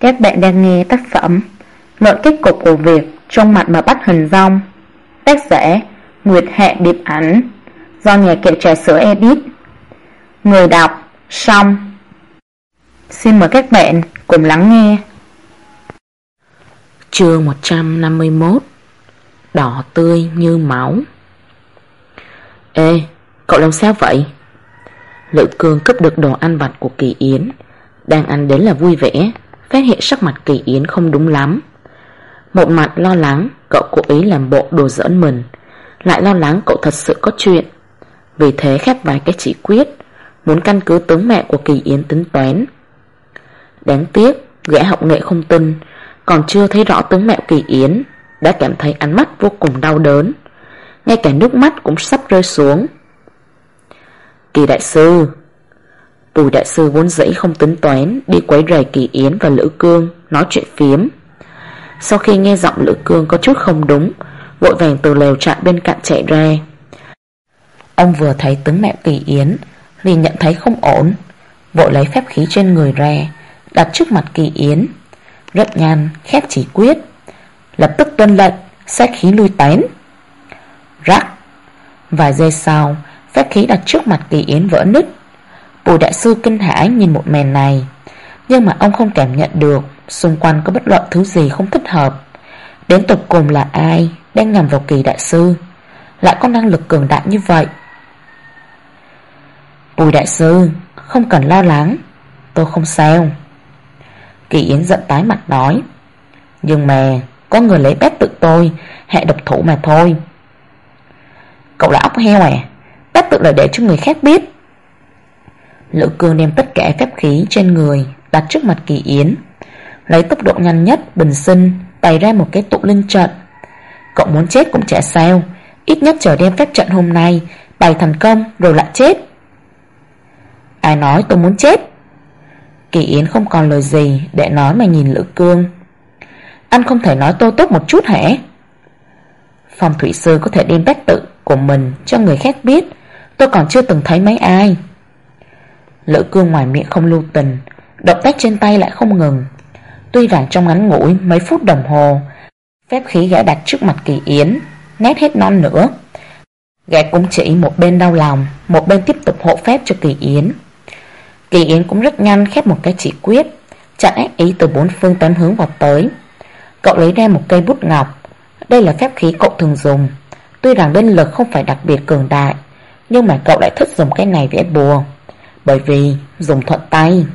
Các bạn đang nghe tác phẩm Luận kết cục của việc trong mặt mà bắt hình rong, tác giả Nguyệt Hạ Điệp Ảnh, do nhà kệ trà sữa edit. Người đọc Song. Xin mời các bạn cùng lắng nghe. Chương 151. Đỏ tươi như máu. Ê, cậu làm sao vậy? Lữ Cương cướp được đồ ăn vặt của Kỳ Yến, đang ăn đến là vui vẻ, phát hiện sắc mặt Kỳ Yến không đúng lắm. Một mặt lo lắng cậu cố ý làm bộ đùa giỡn mình, lại lo lắng cậu thật sự có chuyện. Vì thế khép vài cái chỉ quyết, muốn căn cứ tướng mạo của Kỳ Yến tính toán. Đáng tiếc gã học nghệ không tin, còn chưa thấy rõ tướng mạo Kỳ Yến đã cảm thấy ánh mắt vô cùng đau đớn, ngay cả nước mắt cũng sắp rơi xuống. Kỳ đại sư. Bùi đại sư vốn dĩ không tính toán đi quấy rầy Kỳ Yến và Lữ Cương nói chuyện phiếm. Sau khi nghe giọng Lữ Cương có chút không đúng, vội vàng từ lều trại bên cạnh chạy ra. Ông vừa thấy tướng mạo Kỳ Yến liền nhận thấy không ổn, vội lấy phép khí trên người ra đặt trước mặt Kỳ Yến, rất nhanh khép chỉ quyết, lập tức tuân lệnh sát khí lui tán. Rắc. Vài giây sau, phép khí đặt trước mặt Kỳ Yến vỡ nứt. Bùi đại sư kinh hãi nhìn một màn này, nhưng mà ông không cảm nhận được xung quanh có bất luận thứ gì không thích hợp. Đến tột cùng là ai đang nhằm vào Kỳ đại sư, lại có năng lực cường đại như vậy? Bùi đại sư, không cần lo lắng, tôi không sao. Kỳ Yến giận tái mặt nói. Nhưng mà có người lấy bét tự tôi hạ độc thủ mà thôi. Cậu là ốc heo à? Bét tự là để cho người khác biết. Lữ Cương đem tất cả phép khí trên người đặt trước mặt Kỳ Yến, lấy tốc độ nhanh nhất bình sinh bày ra một cái tụ linh trận. Cậu muốn chết cũng chả sao, ít nhất chờ đem phép trận hôm nay bày thành công rồi lại chết. Ai nói tôi muốn chết? Kỳ Yến không còn lời gì để nói mà nhìn Lữ Cương. Anh không thể nói tôi tốt một chút hả? Phong thủy sư có thể đem bát tự của mình cho người khác biết, tôi còn chưa từng thấy mấy ai. Lữ Cương ngoài miệng không lưu tình, động tác trên tay lại không ngừng. Tuy rằng trong ngắn ngủi mấy phút đồng hồ, phép khí gã đặt trước mặt Kỳ Yến nét hết non nữa. Gã cũng chỉ một bên đau lòng, một bên tiếp tục hộ phép cho Kỳ Yến. Kỳ Yến cũng rất nhanh khép một cái chỉ quyết, chặn ác ý từ bốn phương tám hướng vào tới. Cậu lấy ra một cây bút ngọc. Đây là phép khí cậu thường dùng. Tuy rằng linh lực không phải đặc biệt cường đại, nhưng mà cậu lại thích dùng cái này vẽ bùa, bởi vì dùng thuận tay.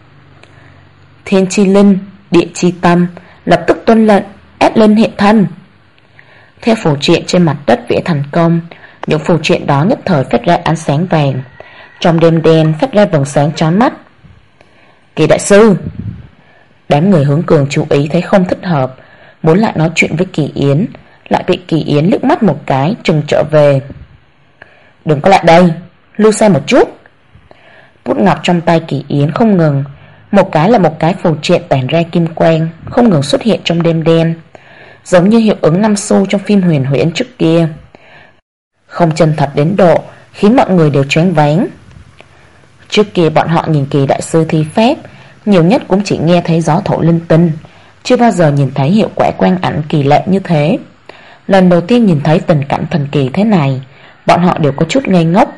Thiên chi linh, địa chi tâm, lập tức tuân lệnh ép linh hiện thân. Theo phù triện trên mặt đất vẽ thành công, những phù triện đó nhất thời phát ra ánh sáng vàng, trong đêm đen phát ra vầng sáng chói mắt. Kỳ đại sư. Đám người hướng cường chú ý thấy không thích hợp, muốn lại nói chuyện với Kỳ Yến, lại bị Kỳ Yến liếc mắt một cái trừng trở về. Đừng có lại đây, lưu xa một chút. Bút ngọc trong tay Kỳ Yến không ngừng, một cái là một cái phù triện tản ra kim quang, không ngừng xuất hiện trong đêm đen, giống như hiệu ứng 5 xu trong phim huyền huyễn trước kia. Không chân thật đến độ khiến mọi người đều choáng váng. Trước kia bọn họ nhìn Kỳ đại sư thi phép, nhiều nhất cũng chỉ nghe thấy gió thổi linh tinh, chưa bao giờ nhìn thấy hiệu quả quang ảnh kỳ lạ như thế. Lần đầu tiên nhìn thấy tình cảnh thần kỳ thế này, bọn họ đều có chút ngây ngốc.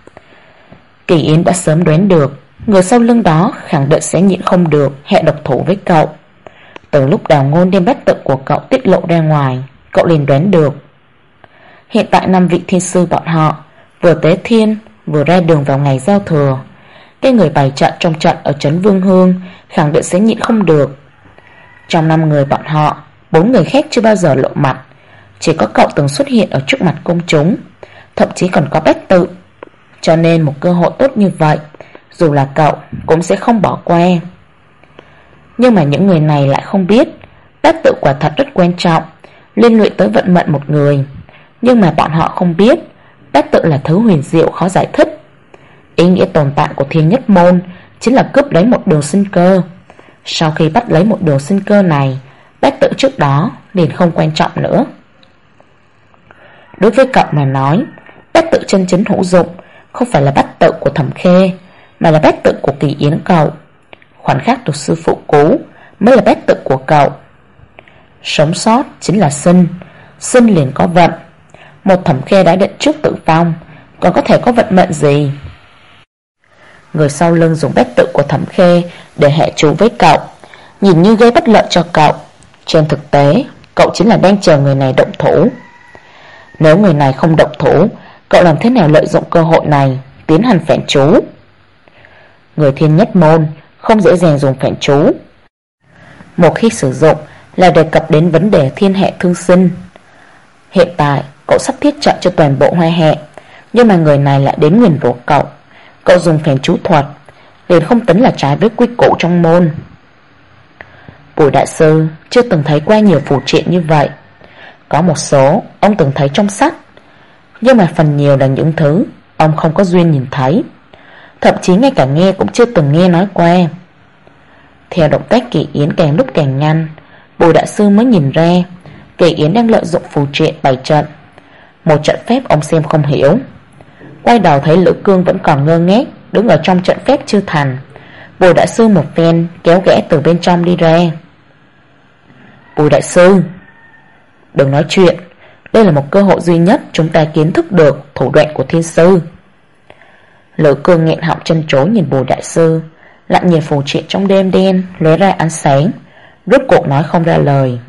Kỳ Yến đã sớm đoán được người sau lưng đó khẳng định sẽ nhịn không được hạ độc thủ với cậu. Từ lúc Đào Ngôn đem bát tự của cậu tiết lộ ra ngoài, cậu liền đoán được. Hiện tại 5 vị thiên sư bọn họ vừa tế thiên, vừa ra đường vào ngày giao thừa. Cái người bày trận trong trận ở trấn Vương Hương khẳng định sẽ nhịn không được. Trong 5 người bọn họ, 4 người khác chưa bao giờ lộ mặt, chỉ có cậu từng xuất hiện ở trước mặt công chúng, thậm chí còn có bát tự. Cho nên một cơ hội tốt như vậy, dù là cậu cũng sẽ không bỏ qua. Nhưng mà những người này lại không biết bát tự quả thật rất quan trọng, liên lụy tới vận mệnh một người. Nhưng mà bọn họ không biết bát tự là thứ huyền diệu khó giải thích. Ý nghĩa tồn tại của thiên nhất môn chính là cướp lấy một đường sinh cơ. Sau khi bắt lấy một đường sinh cơ này, bát tự trước đó liền không quan trọng nữa. Đối với cậu mà nói, bát tự chân chính hữu dụng không phải là bát tự của Thẩm Khê, mà là bát tự của Kỳ Yến cậu. Khoảnh khắc được sư phụ cứu, mới là bét tự của cậu. Sống sót chính là sinh, sinh liền có vận. Một Thẩm Khê đã định trước tự phong, còn có thể có vận mệnh gì? Người sau lưng dùng bét tự của Thẩm Khê để hệ chú với cậu, nhìn như gây bất lợi cho cậu. Trên thực tế, cậu chính là đang chờ người này động thủ. Nếu người này không động thủ, cậu làm thế nào lợi dụng cơ hội này tiến hành phản chú? Người Thiên Nhất Môn không dễ dàng dùng phản chú. Một khi sử dụng là đề cập đến vấn đề thiên hệ thương sinh. Hiện tại cậu sắp thiết trận cho toàn bộ Hoa Hệ, nhưng mà người này lại đến nguyền rủa cậu. Cậu dùng phản chú thuật liền không tính là trái với quy củ trong môn. Bùi đại sư chưa từng thấy qua nhiều phù triện như vậy. Có một số ông từng thấy trong sách, nhưng mà phần nhiều là những thứ ông không có duyên nhìn thấy, thậm chí ngay cả nghe cũng chưa từng nghe nói qua. Theo động tác Kỳ Yến càng lúc càng nhanh, Bùi đại sư mới nhìn ra Kỳ Yến đang lợi dụng phù triện bày trận. Một trận phép ông xem không hiểu. Quay đầu thấy Lữ Cương vẫn còn ngơ ngác đứng ở trong trận phép chưa thành. Bùi đại sư một phen kéo ghẽ từ bên trong đi ra. Bùi đại sư, đừng nói chuyện, đây là một cơ hội duy nhất chúng ta kiến thức được thủ đoạn của thiên sư. Lữ Cương nghẹn họng chân chối nhìn Bùi đại sư, lại nhìn phù triện trong đêm đen lóe ra ánh sáng, rốt cuộc nói không ra lời.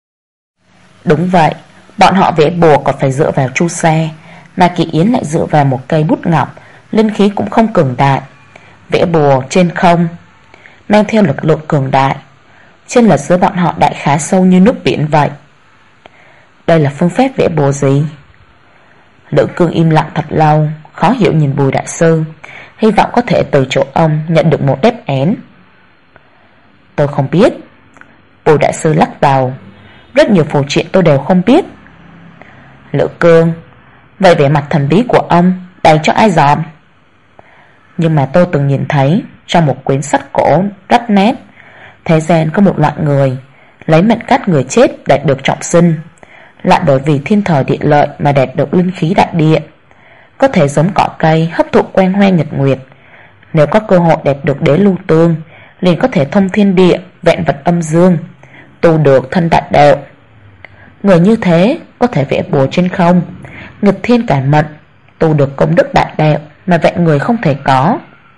Đúng vậy, bọn họ vẽ bùa còn phải dựa vào chu sa, mà Kỳ Yến lại dựa vào một cây bút ngọc, linh khí cũng không cường đại. Vẽ bùa trên không mang theo lực lượng cường đại, chênh lệch giữa bọn họ đại khá sâu như nước biển vậy. Đây là phương pháp vẽ bùa gì? Lữ Cương im lặng thật lâu, khó hiểu nhìn Bùi đại sư, hy vọng có thể từ chỗ ông nhận được một đáp án. Tôi không biết. Bùi đại sư lắc đầu. Rất nhiều phù triện tôi đều không biết. Lữ Cương, vậy vẻ mặt thần bí của ông bày cho ai dòm? Nhưng mà tôi từng nhìn thấy trong một quyển sách cổ rách nát, thế gian có một loại người lấy mệnh cách người chết đạt được trọng sinh, lại bởi vì thiên thời địa lợi mà đạt được linh khí đại địa, có thể giống cỏ cây hấp thụ quang hoa nhật nguyệt. Nếu có cơ hội đạt được đế lưu tương, liền có thể thông thiên địa, vạn vật âm dương, tu được thân đại đạo. Người như thế có thể vẽ bùa trên không, nghịch thiên cải mệnh, tu được công đức đại đạo mà vạn người không thể có.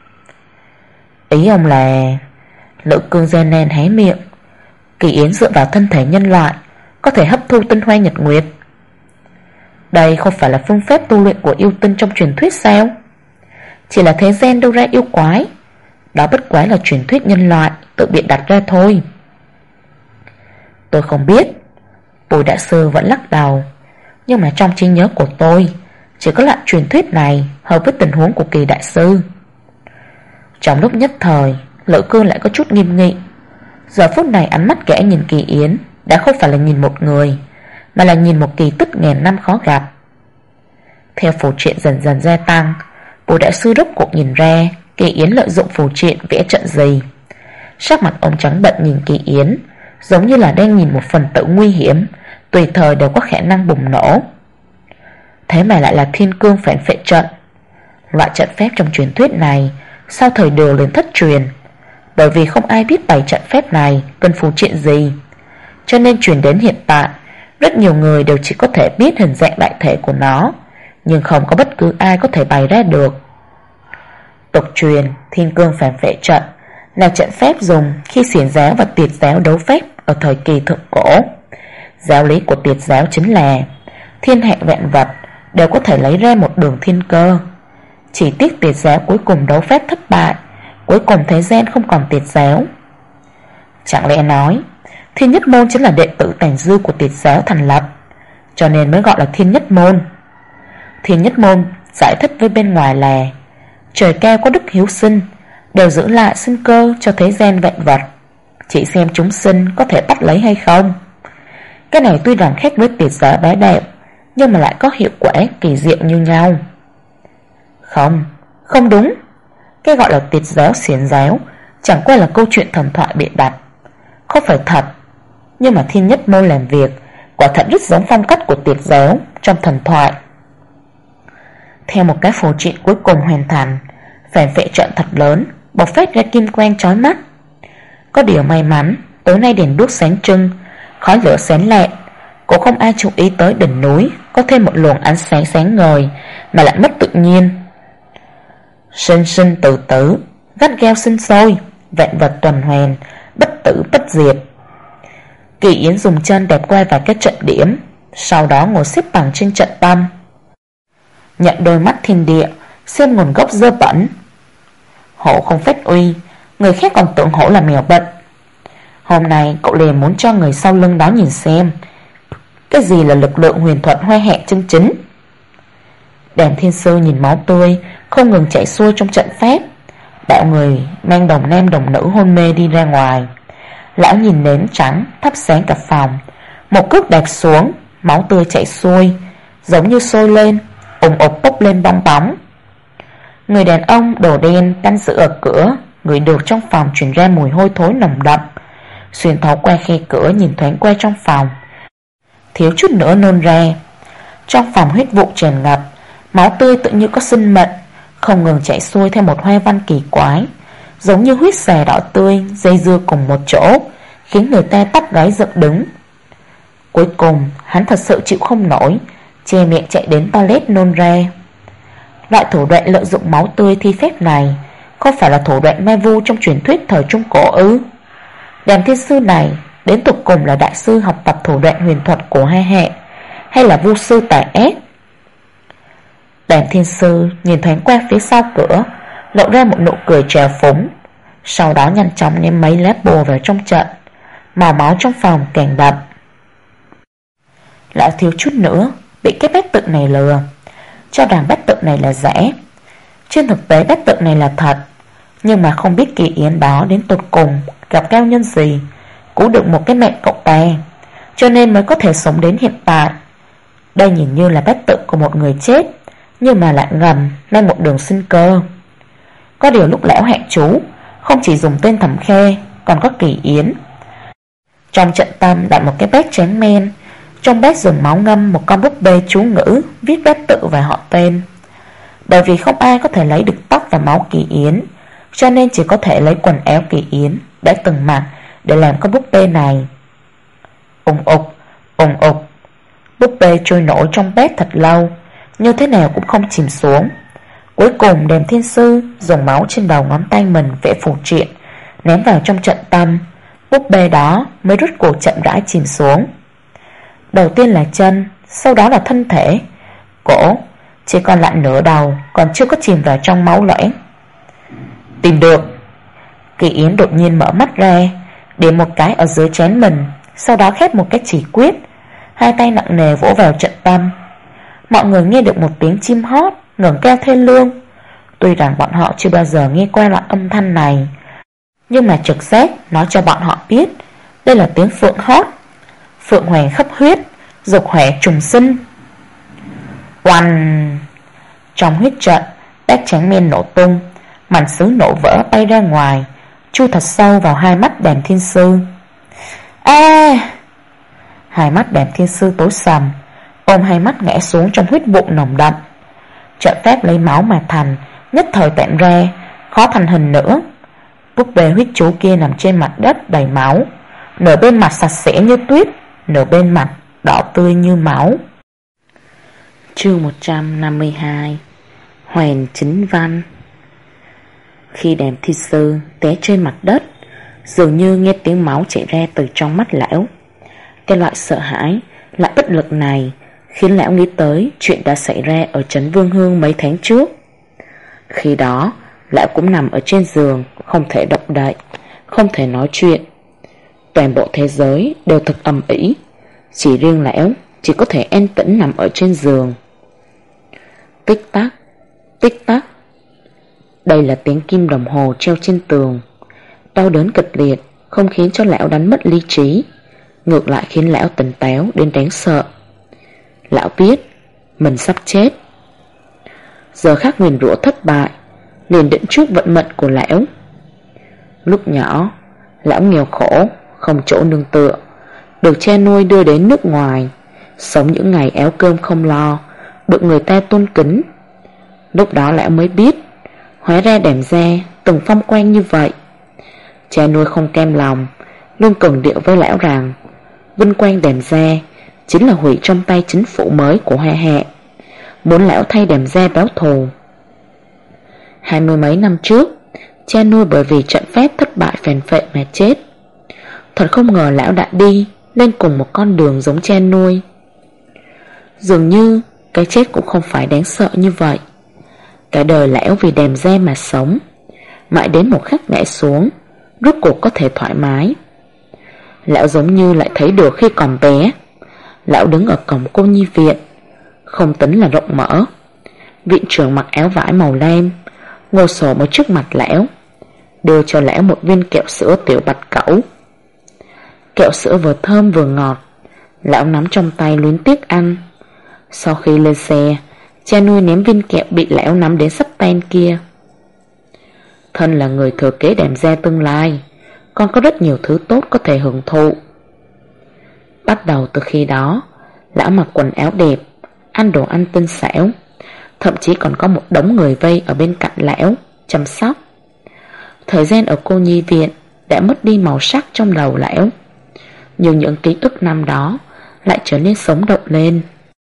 Ý ông là... Lữ Cương gian nan hé miệng. Kỳ Yến dựa vào thân thể nhân loại có thể hấp thu tinh hoa nhật nguyệt. Đây không phải là phương pháp tu luyện của yêu tinh trong truyền thuyết sao? Chỉ là thế gian đâu ra yêu quái, đó bất quá là truyền thuyết nhân loại tự biện đặt ra thôi. Tôi không biết. Bùi đại sư vẫn lắc đầu. Nhưng mà trong trí nhớ của tôi chỉ có loại truyền thuyết này hợp với tình huống của Kỳ đại sư. Trong lúc nhất thời, Lữ Cương lại có chút nghiêm nghị. Giờ phút này ánh mắt kẻ nhìn Kỳ Yến đã không phải là nhìn một người, mà là nhìn một kỳ tích ngàn năm khó gặp. Theo phù triện dần dần gia tăng, Bùi đại sư rốt cuộc nhìn ra Kỳ Yến lợi dụng phù triện vẽ trận gì. Sắc mặt ông trắng bệch nhìn Kỳ Yến, giống như là đang nhìn một phần tử nguy hiểm, tùy thời đều có khả năng bùng nổ. Thế mà lại là thiên cương phản phệ trận. Loại trận phép trong truyền thuyết này sau thời Đường liền thất truyền, bởi vì không ai biết bày trận phép này cần phù triện gì, cho nên truyền đến hiện tại rất nhiều người đều chỉ có thể biết hình dạng đại thể của nó, nhưng không có bất cứ ai có thể bày ra được. Tục truyền thiên cương phản phệ trận là trận phép dùng khi xiển giáo và tiệt giáo đấu phép ở thời kỳ thượng cổ. Giáo lý của tiệt giáo chính là thiên hạ vạn vật đều có thể lấy ra một đường thiên cơ. Chỉ tiếc tiệt giáo cuối cùng đấu phép thất bại, cuối cùng thế gian không còn tiệt giáo. Chẳng lẽ nói Thiên Nhất Môn chính là đệ tử Tàn Dư của tiệt giáo thành lập, cho nên mới gọi là Thiên Nhất Môn. Thiên Nhất Môn giải thích với bên ngoài là trời cao có đức hiếu sinh, đều giữ lại sinh cơ cho thế gian vạn vật, chỉ xem chúng sinh có thể bắt lấy hay không. Cái này tuy rằng khác với tiệt giáo bá đạo, nhưng mà lại có hiệu quả kỳ diệu như nhau. Không đúng. Cái gọi là tiệt giáo xiển giáo chẳng qua là câu chuyện thần thoại bịa đặt, không phải thật. Nhưng mà Thiên Nhất Môn làm việc quả thật rất giống phong cách của tiệt giáo trong thần thoại. Theo một cái phù triện cuối cùng hoàn thành, phản phệ trận thật lớn bộc phát ra kim quang chói mắt. Có điều may mắn, Tối nay đèn đuốc sáng trưng, khói lửa xén lẹn, cũng không ai chú ý tới đỉnh núi có thêm một luồng ánh sáng sáng ngời mà lại mất tự nhiên. Sinh sinh tử tử, gắt gao sinh sôi, vạn vật tuần hoàn, bất tử bất diệt. Kỳ Yến dùng chân đạp qua vài cái trận điểm, sau đó ngồi xếp bằng trên trận tâm, nhận đôi mắt thiên địa, xem nguồn gốc dơ bẩn. Hổ không phách uy, người khác còn tưởng hổ là mèo bệnh. Hôm nay cậu liền muốn cho người sau lưng đó nhìn xem cái gì là lực lượng huyền thuật hoe hẹ chân chính. Đàm Thiên Sư nhìn máu tươi không ngừng chảy xuôi trong trận pháp, đạo người mang đồng nam đồng nữ hôn mê đi ra ngoài. Lão nhìn nến trắng thắp sáng cả phòng, một cước đạp xuống, máu tươi chảy xuôi, giống như sôi lên, ùng ục bốc lên bong bóng. Người đàn ông đồ đen canh giữ ở cửa ngửi được trong phòng truyền ra mùi hôi thối nồng đậm, xuyên thấu qua khe cửa nhìn thoáng qua trong phòng, thiếu chút nữa nôn ra. Trong phòng huyết vụ tràn ngập, máu tươi tự như có sinh mệnh, không ngừng chảy xuôi theo một hoa văn kỳ quái, giống như huyết xà đỏ tươi dây dưa cùng một chỗ, khiến người ta tóc gáy dựng đứng. Cuối cùng hắn thật sự chịu không nổi, che miệng chạy đến toilet nôn ra. Loại thủ đoạn lợi dụng máu tươi thi phép này không phải là thủ đoạn ma vu trong truyền thuyết thời Trung Cổ ư? Đàm Thiên Sư này đến tục cùng là đại sư học tập thủ đoạn huyền thuật của hai hệ, hay là vu sư tà ác? Đàm Thiên Sư nhìn thoáng qua phía sau cửa, lộ ra một nụ cười trào phúng, sau đó nhanh chóng ném mấy lá bùa vào trong trận. Màu máu trong phòng càng đậm. Lão thiếu chút nữa bị cái bát tự này lừa, cho rằng bát tự này là giả. Trên thực tế bát tự này là thật, nhưng mà không biết Kỳ Yến đó đến tột cùng gặp cao nhân gì cứu được một cái mệnh cậu ta, cho nên mới có thể sống đến hiện tại. Đây nhìn như là bát tự của một người chết, nhưng mà lại ngầm mang một đường sinh cơ. Có điều lúc lão hạ chú không chỉ dùng tên Thẩm Khê, còn có Kỳ Yến. Trong trận tâm đặt một cái bát tráng men, trong bát dùng máu ngâm một con búp bê chú ngữ viết bát tự và họ tên. Bởi vì không ai có thể lấy được tóc và máu Kỳ Yến, cho nên chỉ có thể lấy quần áo Kỳ Yến đã từng mặc để làm con búp bê này. Ùng ục, ùng ục, búp bê trôi nổi trong bát thật lâu, như thế nào cũng không chìm xuống. Cuối cùng Đàm Thiên Sư dùng máu trên đầu ngón tay mình vẽ phù triện, ném vào trong trận tâm. Búp bê đó mới rút cuộc chậm rãi chìm xuống. Đầu tiên là chân, sau đó là thân thể, cổ, chỉ còn lại nửa đầu còn chưa có chìm vào trong máu loãng. Tìm được. Kỳ Yến đột nhiên mở mắt ra, điểm một cái ở dưới trán mình, sau đó khép một cái chỉ quyết, hai tay nặng nề vỗ vào trận tâm. Mọi người nghe được một tiếng chim hót ngẩng kêu thê lương. Tuy rằng bọn họ chưa bao giờ nghe qua loại âm thanh này, nhưng mà trực giác nói cho bọn họ biết đây là tiếng phượng hót. Phượng hoàng khắp huyết, dục hỏa trùng sinh. Oanh! Trong huyết trận, bát tráng men nổ tung, mảnh sứ nổ vỡ bay ra ngoài, chui thật sâu vào hai mắt Đàm Thiên Sư. Hai mắt Đàm Thiên Sư tối sầm, ôm hai mắt ngã xuống trong huyết vụ nồng đậm. Trận pháp lấy máu mà thành, nhất thời tản ra, khó thành hình nữa. Búp bê huyết chú kia nằm trên mặt đất đầy máu, nửa bên mặt sạch sẽ như tuyết, nửa bên mặt đỏ tươi như máu. Chương 152. Hoàn chính văn. Khi Đàm Thiên Sư té trên mặt đất, dường như nghe tiếng máu chảy ra từ trong mắt lão. Cái loại sợ hãi, loại bất lực này khiến lão nghĩ tới chuyện đã xảy ra ở trấn Vương Hương mấy tháng trước. Khi đó, lão cũng nằm ở trên giường, không thể động đậy, không thể nói chuyện. Toàn bộ thế giới đều thực ầm ĩ, chỉ riêng lão chỉ có thể an tĩnh nằm ở trên giường. Tích tắc, tích tắc. Đây là tiếng kim đồng hồ treo trên tường. Đau đớn kịch liệt không khiến cho lão đánh mất lý trí, ngược lại khiến lão tỉnh táo đến đáng sợ. Lão biết mình sắp chết. Giờ khắc nguyền rủa thất bại liền định trước vận mệnh của lão. Lúc nhỏ, lão nghèo khổ, không chỗ nương tựa, được cha nuôi đưa đến nước ngoài, sống những ngày éo cơm không lo, được người ta tôn kính. Lúc đó lão mới biết, hóa ra Đàm gia từng phong quang như vậy. Cha nuôi không cam lòng, luôn cường điệu với lão rằng vinh quang Đàm gia chính là hủy trong tay chính phủ mới của Hoa Hạ, muốn lão thay Đàm gia báo thù. 20 mấy năm trước, cha nuôi bởi vì trận phép thất bại phèn phệ mà chết. Thật không ngờ lão đã đi lên cùng một con đường giống cha nuôi. Dường như cái chết cũng không phải đáng sợ như vậy. Cả đời lão vì Đàm gia mà sống, mãi đến một khắc ngã xuống, rốt cuộc có thể thoải mái. Lão giống như lại thấy được khi còn bé. Lão đứng ở cổng cô nhi viện, không tính là rộng mở. Viện trưởng mặc áo vải màu lam, ngồi xổm ở trước mặt lão, đưa cho lão một viên kẹo sữa tiểu bạch cẩu. Kẹo sữa vừa thơm vừa ngọt, lão nắm trong tay luyến tiếc ăn. Sau khi lên xe, cha nuôi ném viên kẹo bị lão nắm đến sắp tan kia. Thân là người thừa kế Đàm gia tương lai, còn có rất nhiều thứ tốt có thể hưởng thụ. Bắt đầu từ khi đó, lão mặc quần áo đẹp, ăn đồ ăn tinh xảo, thậm chí còn có một đống người vây ở bên cạnh lão chăm sóc. Thời gian ở cô nhi viện đã mất đi màu sắc trong đầu lão, nhưng những ký ức năm đó lại trở nên sống động lên.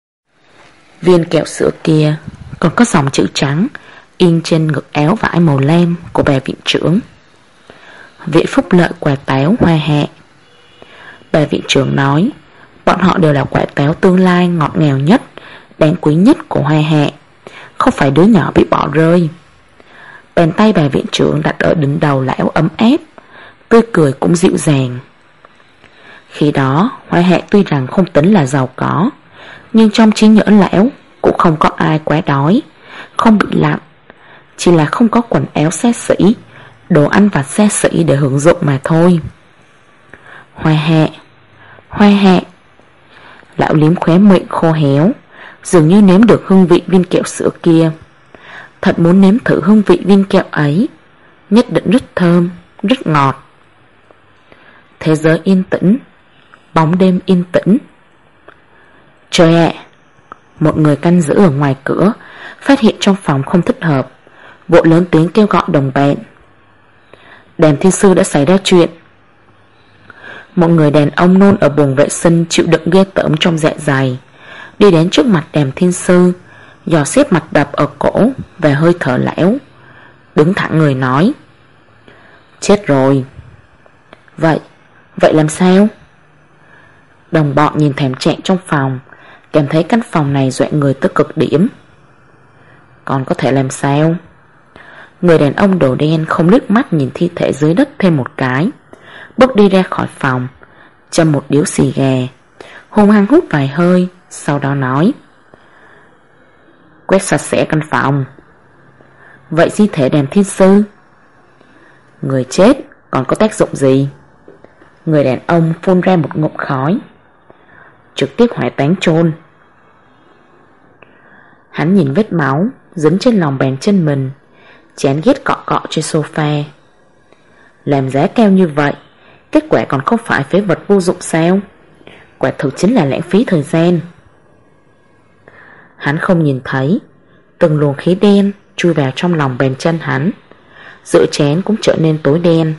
Viên kẹo sữa kia còn có dòng chữ trắng in trên ngực áo vải màu lam của bà viện trưởng: Viện phúc lợi quả táo Hoa Hạ. Bà viện trưởng nói bọn họ đều là quả táo tương lai ngọt ngào nhất, đáng quý nhất của Hoa Hạ, không phải đứa nhỏ bị bỏ rơi. Bàn tay bà viện trưởng đặt ở đỉnh đầu lão ấm áp, tươi cười cũng dịu dàng. Khi đó Hoa Hạ tuy rằng không tính là giàu có, nhưng trong trí nhớ lão cũng không có ai quá đói, không bị lạnh, chỉ là không có quần áo xa xỉ, đồ ăn vặt xa xỉ để hưởng dụng mà thôi. Hoa Hạ, Hoa Hạ. Lão liếm khóe miệng khô héo, dường như nếm được hương vị viên kẹo sữa kia. Thật muốn nếm thử hương vị viên kẹo ấy, nhất định rất thơm, rất ngọt. Thế giới yên tĩnh, bóng đêm yên tĩnh. Trời ạ! Một người canh giữ ở ngoài cửa phát hiện trong phòng không thích hợp, vội lớn tiếng kêu gọi đồng bạn. Đàm thiên sư đã xảy ra chuyện. Một người đàn ông nôn ở buồng vệ sinh chịu đựng ghê tởm trong dạ dày, đi đến trước mặt Đàm thiên sư, dò xét mặt đập ở cổ và hơi thở lẽo, đứng thẳng người nói: Chết rồi. Vậy làm sao? Đồng bọn nhìn thảm trạng trong phòng, cảm thấy căn phòng này dọa người tới cực điểm. Còn có thể làm sao? Người đàn ông đồ đen không liếc mắt nhìn thi thể dưới đất thêm một cái, bước đi ra khỏi phòng, châm một điếu xì gà, hung hăng hút vài hơi, sau đó nói: Quét sạch sẽ căn phòng. Vậy di thể Đàm thiên sư? Người chết còn có tác dụng gì? Người đàn ông phun ra một ngụm khói: Trực tiếp hỏa táng chôn. Hắn nhìn vết máu dính trên lòng bàn chân mình, chán ghét cọ cọ trên sofa. Làm giá cao như vậy, kết quả còn không phải phế vật vô dụng sao? Quả thực chính là lãng phí thời gian. Hắn không nhìn thấy từng luồng khí đen chui vào trong lòng bàn chân hắn, giữa trán cũng trở nên tối đen.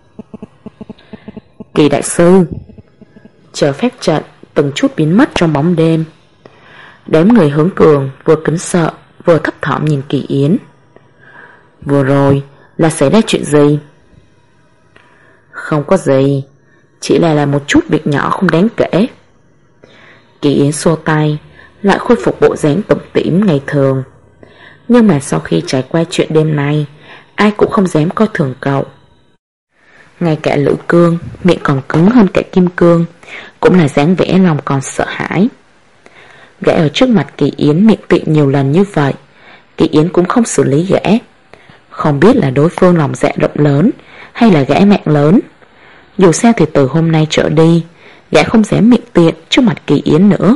Kỳ đại sư. Chờ phép trận từng chút biến mất trong bóng đêm. Đám người hướng cường vừa kính sợ vừa thấp thỏm nhìn Kỳ Yến. Vừa rồi là xảy ra chuyện gì? Không có gì, chỉ là một chút việc nhỏ không đáng kể. Kỳ Yến xua tay, lại khôi phục bộ dáng tủm tỉm ngày thường. Nhưng mà sau khi trải qua chuyện đêm nay, ai cũng không dám coi thường cậu. Ngay cả Lữ Cương, miệng còn cứng hơn cả Kim Cương, cũng là dáng vẻ lòng còn sợ hãi. Gã ở trước mặt Kỳ Yến miệng tị nhiều lần như vậy, Kỳ Yến cũng không xử lý gã. Không biết là đối phương lòng dạ rộng lớn hay là gã mạng lớn. Dù sao thì từ hôm nay trở đi, gã không dám miệng tiện trước mặt Kỳ Yến nữa.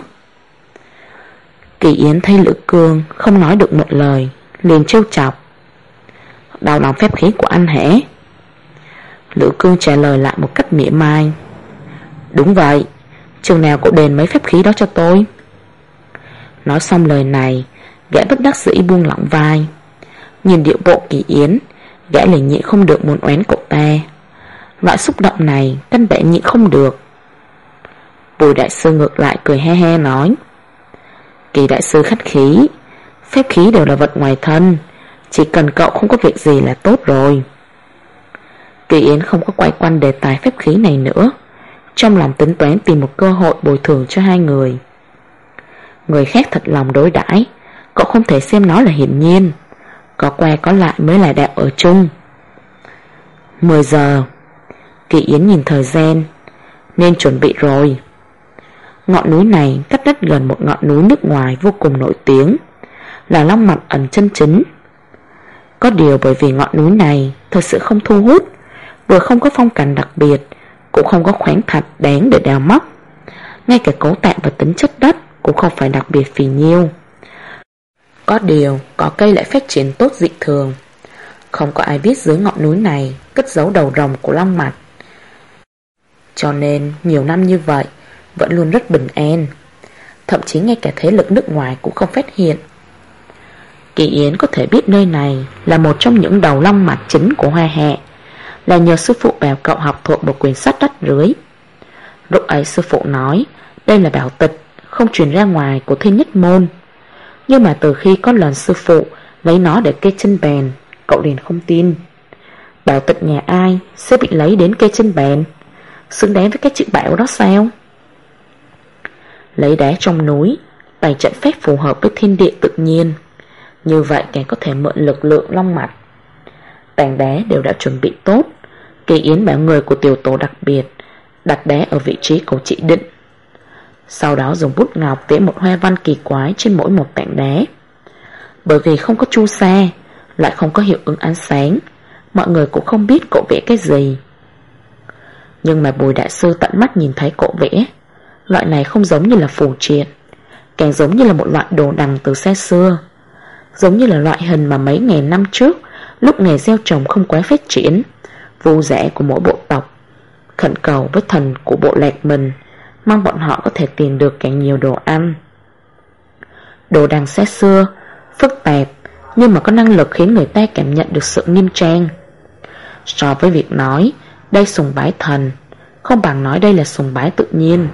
Kỳ Yến thấy Lữ Cương không nói được một lời, liền trêu chọc: Đau lòng phép khí của anh hả? Lữ Cương trả lời lại một cách mỉa mai: Đúng vậy, chừng nào cậu đền mấy phép khí đó cho tôi. Nói xong lời này, gã bất đắc dĩ buông lỏng vai. Nhìn điệu bộ Kỳ Yến, gã liền nhịn không được muốn oán cậu ta. Loại xúc động này căn bản nhịn không được. Bùi đại sư ngược lại cười he he nói: Kỳ đại sư khách khí, phép khí đều là vật ngoài thân, chỉ cần cậu không có việc gì là tốt rồi. Kỳ Yến không có quay quanh đề tài phép khí này nữa, trong lòng tính toán tìm một cơ hội bồi thường cho hai người. Người khác thật lòng đối đãi, cậu không thể xem nó là hiển nhiên. Có qua có lại mới là đạo ở chung. 10 giờ. Kỳ Yến nhìn thời gian, nên chuẩn bị rồi. Ngọn núi này cách đất gần một ngọn núi nước ngoài vô cùng nổi tiếng, là Long Mạch ẩn chân chính. Có điều bởi vì ngọn núi này thật sự không thu hút, vừa không có phong cảnh đặc biệt, cũng không có khoáng thạch đáng để đào móc. Ngay cả cấu tạo và tính chất đất cũng không phải đặc biệt phì nhiêu. Có điều có cây lại phát triển tốt dị thường. Không có ai biết dưới ngọn núi này cất giấu đầu rồng của Long Mạch. Cho nên nhiều năm như vậy vẫn luôn rất bình an. Thậm chí ngay cả thế lực nước ngoài cũng không phát hiện. Kỳ Yến có thể biết nơi này là một trong những đầu long mạch chính của Hoa Hạ, là nhờ sư phụ bảo cậu học thuộc một quyển sách rách rưới. Lúc ấy sư phụ nói đây là bảo tịch, không truyền ra ngoài của Thiên Nhất Môn. Nhưng mà từ khi có lần sư phụ lấy nó để kê chân bàn, cậu liền không tin. Bảo tịch nhà ai sẽ bị lấy đến kê chân bàn, xứng đáng với cái chữ bảo đó sao? Lấy đá trong núi, bày trận phép phù hợp với thiên địa tự nhiên, như vậy càng có thể mượn lực lượng long mạch. Tảng đá đều đã chuẩn bị tốt. Kỳ Yến bảo người của tiểu tổ đặc biệt đặt đá ở vị trí cậu chỉ định, sau đó dùng bút ngọc vẽ một hoa văn kỳ quái trên mỗi một tảng đá. Bởi vì không có chu sa, lại không có hiệu ứng ánh sáng, mọi người cũng không biết cậu vẽ cái gì. Nhưng mà Bùi đại sư tận mắt nhìn thấy cậu vẽ. Loại này không giống như là phù triện, càng giống như là một loại đồ đằng từ xa xưa, giống như là loại hình mà mấy ngàn năm trước, lúc nghề gieo trồng không quá phát triển, vua rẻ của mỗi bộ tộc khẩn cầu với thần của bộ lạc mình, mong bọn họ có thể tìm được càng nhiều đồ ăn. Đồ đằng xa xưa, phức tạp, nhưng mà có năng lực khiến người ta cảm nhận được sự nghiêm trang. So với việc nói đây sùng bái thần, không bằng nói đây là sùng bái tự nhiên.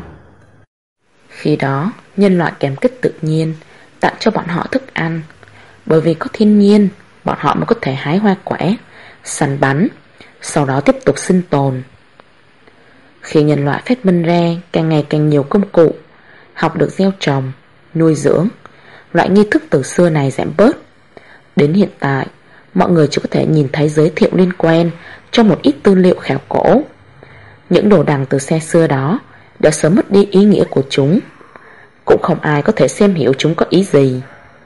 Khi đó nhân loại cảm kích tự nhiên, tặng cho bọn họ thức ăn. Bởi vì có thiên nhiên, bọn họ mới có thể hái hoa quả, săn bắn, sau đó tiếp tục sinh tồn. Khi nhân loại phát minh ra càng ngày càng nhiều công cụ, học được gieo trồng, nuôi dưỡng, loại nghi thức từ xưa này giảm bớt. Đến hiện tại, mọi người chỉ có thể nhìn thấy giới thiệu liên quan trong một ít tư liệu khảo cổ. Những đồ đằng từ xa xưa đó đã sớm mất đi ý nghĩa của chúng, cũng không ai có thể xem hiểu chúng có ý gì.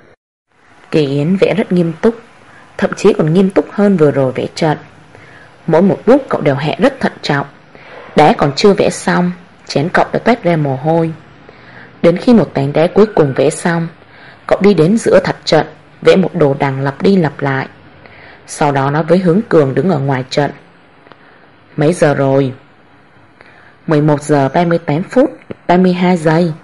Kỳ Yến vẽ rất nghiêm túc, thậm chí còn nghiêm túc hơn vừa rồi vẽ trận. Mỗi một bút cậu đều hẹ rất thận trọng. Đá còn chưa vẽ xong, chén cậu đã toát ra mồ hôi. Đến khi một tảng đá cuối cùng vẽ xong, cậu đi đến giữa thạch trận, vẽ một đồ đằng lặp đi lặp lại. Sau đó nói với Hướng Cường đứng ở ngoài trận: Mấy giờ rồi? 11 giờ 38 phút 32 giây.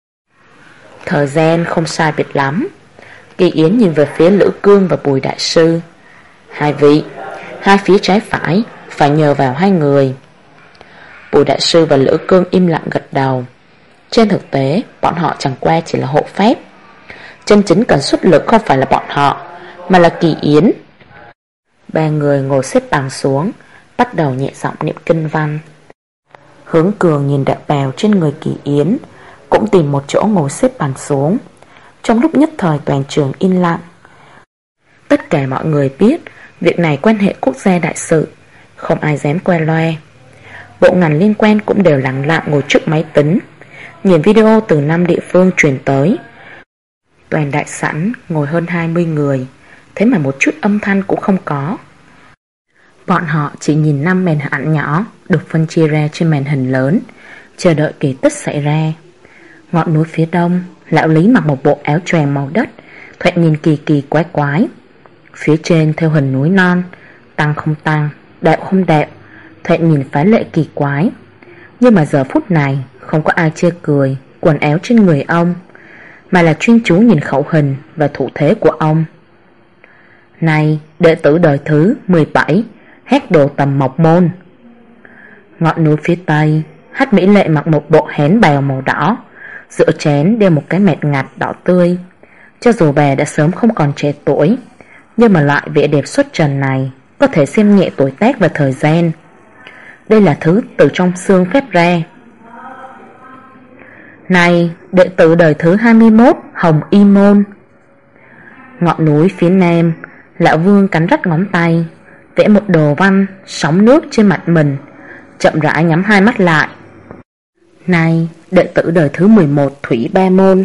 Thời gian không sai biệt lắm. Kỳ Yến nhìn về phía Lữ Cương và Bùi đại sư. Hai vị, hai phía trái phải phải nhờ vào hai người. Bùi đại sư và Lữ Cương im lặng gật đầu. Trên thực tế bọn họ chẳng qua chỉ là hộ phép. Chân chính cần xuất lực không phải là bọn họ, mà là Kỳ Yến. Ba người ngồi xếp bằng xuống, bắt đầu nhẹ giọng niệm kinh văn. Hướng Cường nhìn đạo bào trên người Kỳ Yến, cũng tìm một chỗ ngồi xếp bằng xuống. Trong lúc nhất thời toàn trường im lặng. Tất cả mọi người biết việc này quan hệ quốc gia đại sự, không ai dám qua loa. Bộ ngành liên quan cũng đều lặng lặng ngồi trước máy tính, nhìn video từ 5 địa phương truyền tới. Toàn đại sảnh ngồi hơn 20 người, thế mà một chút âm thanh cũng không có. Bọn họ chỉ nhìn 5 màn ảnh nhỏ được phân chia ra trên màn hình lớn, chờ đợi kỳ tích xảy ra. Ngọn núi phía đông, lão Lý mặc một bộ áo choàng màu đất, thoạt nhìn kỳ kỳ quái quái. Phía trên theo hình núi non, tăng không tăng, đạo không đạo, thoạt nhìn phá lệ kỳ quái. Nhưng mà giờ phút này không có ai chê cười quần áo trên người ông, mà là chuyên chú nhìn khẩu hình và thủ thế của ông. Này, đệ tử đời thứ 17, hét đồ tầm Mộc Môn. Ngọn núi phía tây, Hách Mỹ Lệ mặc một bộ hén bèo màu đỏ, giữa trán đeo một cái mẹt ngặt đỏ tươi. Cho dù bà đã sớm không còn trẻ tuổi, nhưng mà loại vẻ đẹp xuất trần này có thể xem nhẹ tuổi tác và thời gian. Đây là thứ từ trong xương phép ra. Này, đệ tử đời thứ 21, Hồng Y Môn. Ngọn núi phía nam, lão Vương cắn rắt ngón tay, vẽ một đồ văn sóng nước trên mặt mình, chậm rãi nhắm hai mắt lại. Này, đệ tử đời thứ 11, Thủy Ba Môn.